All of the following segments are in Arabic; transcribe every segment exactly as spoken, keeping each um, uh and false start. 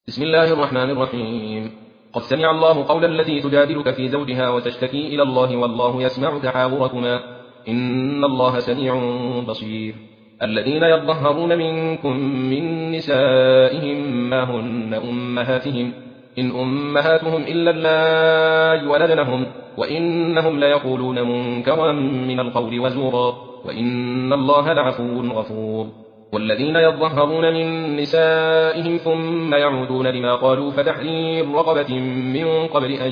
بسم الله الرحمن الرحيم. قد سمع الله قول التي تجادلك في زوجها وتشتكي إلى الله والله يسمع تحاوركما إن الله سميع بصير. الذين يظهرون منكم من نسائهم ما هن أمهاتهم إن أمهاتهم إلا اللائي ولدنهم وإنهم ليقولون منكرا من القول وزورا وإن الله لعفو غفور. والذين يظهرون من نسائهم ثم يعودون لما قالوا فتحرير رقبة من قبل أن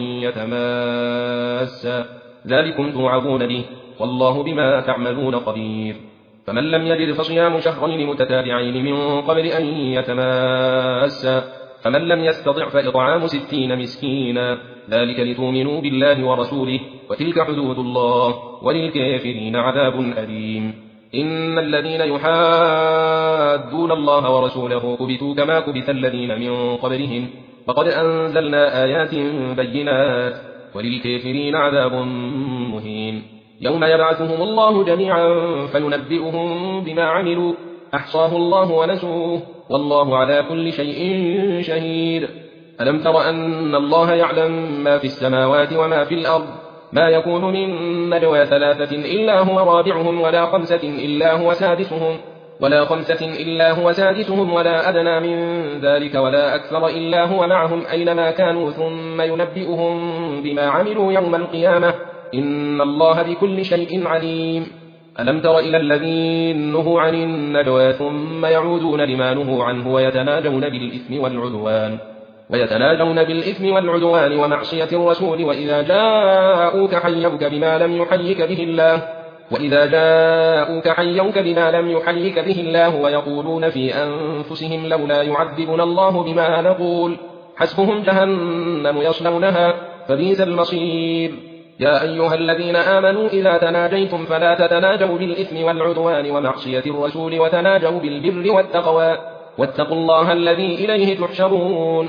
يتماسا ذلكم توعظون به والله بما تعملون خبير. فمن لم يجد فصيام شهرين متتابعين من قبل أن يتماسا فمن لم يستطع فإطعام ستين مسكينا ذلك لتؤمنوا بالله ورسوله وتلك حدود الله وللكافرين عذاب أليم. إن الذين يحادون الله ورسوله كبتوا كما كبت الذين من قبلهم فقد أنزلنا آيات بينات وللكافرين عذاب مهين. يوم يبعثهم الله جميعا فينبئهم بما عملوا أحصاه الله ونسوه والله على كل شيء شهيد. ألم تر أن الله يعلم ما في السماوات وما في الأرض ما يكون من نجوى ثلاثة إلا هو رابعهم ولا خمسة إلا هو سادسهم ولا خمسة إلا هو سادسهم ولا أدنى من ذلك ولا أكثر إلا هو معهم أينما كانوا ثم ينبئهم بما عملوا يوم القيامة إن الله بكل شيء عليم. ألم تر إلى الذين نهوا عن النجوى ثم يعودون لما نهوا عنه ويتناجون بالإثم والعدوان ويتناجون بالإثم والعدوان ومعصية الرسول وإذا جاءوك حيوك بما لم يحيك به الله وإذا جاءوك حيوك بما لم يحيك به الله ويقولون في أنفسهم لولا يعذبنا الله بما نقول حسبهم جهنم يصلونها فبئس المصير. يا أيها الذين آمنوا إذا تناجيتم فلا تتناجوا بالإثم والعدوان ومعصية الرسول وتناجوا بالبر والتقوى واتقوا الله الذي إليه تحشرون.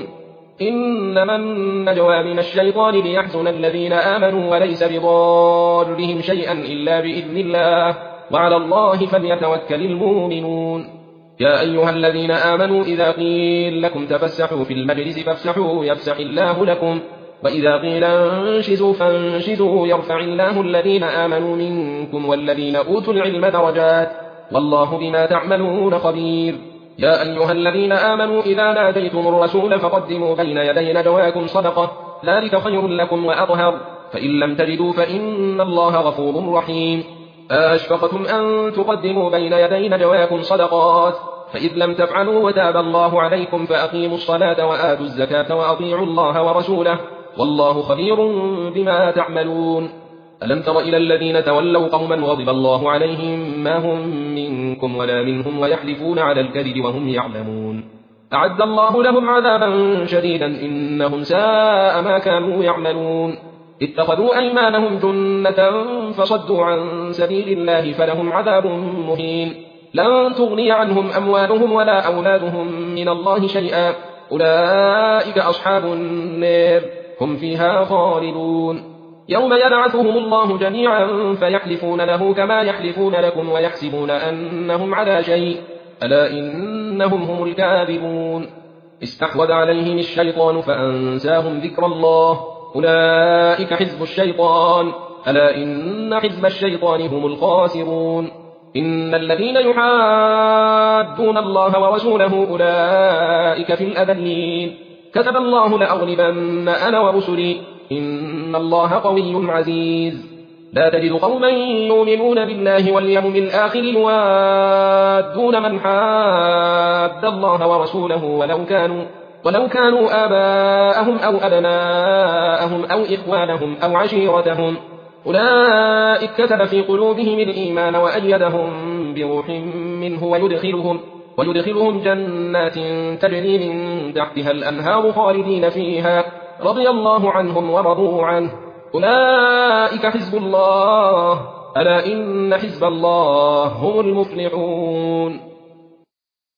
إنما النجوى من الشيطان ليحزن الذين آمنوا وليس بضارهم شيئا إلا بإذن الله وعلى الله فليتوكل المؤمنون. يا أيها الذين آمنوا إذا قيل لكم تفسحوا في المجلس فافسحوا يفسح الله لكم وإذا قيل انشزوا فانشزوا يرفع الله الذين آمنوا منكم والذين أوتوا العلم درجات والله بما تعملون خبير. يا أيها الذين آمنوا إذا ناديتم الرسول فقدموا بين يدي نجواكم صدقة ذلك خير لكم وأطهر فإن لم تجدوا فإن الله غفور رحيم. أشفقتم أن تقدموا بين يدي نجواكم صدقات فإذ لم تفعلوا وتاب الله عليكم فأقيموا الصلاة وآتوا الزكاة وأطيعوا الله ورسوله والله خبير بما تعملون. ألم تر إلى الذين تولوا قوما غضب الله عليهم ما هم منكم ولا منهم ويحلفون على الكذب وهم يعلمون أعد الله لهم عذابا شديدا إنهم ساء ما كانوا يعملون. اتخذوا أيمانهم جنة فصدوا عن سبيل الله فلهم عذاب مهين. لن تغني عنهم أموالهم ولا أولادهم من الله شيئا أولئك أصحاب النار هم فيها خالدون. يوم يبعثهم الله جميعا فيحلفون له كما يحلفون لكم ويحسبون أنهم على شيء ألا إنهم هم الكاذبون. استحوذ عليهم الشيطان فأنساهم ذكر الله أولئك حزب الشيطان ألا إن حزب الشيطان هم الخاسرون. إن الذين يحادون الله ورسوله أولئك في الأذلين كتب الله لأغلبن أنا ورسلي إن الله قوي عزيز. لا تجد قوما يؤمنون بالله واليوم الآخر يوادون من حاد الله ورسوله ولو كانوا ولو كانوا آباءهم أو أبناءهم أو إخوانهم أو عشيرتهم أولئك كتب في قلوبهم الإيمان وأيدهم بروح منه ويدخلهم ويدخلهم جنات تجري من تحتها الأنهار خالدين فيها رضي الله عنهم ورضوا عنه أولئك حزب الله ألا إن حزب الله هم المفلحون.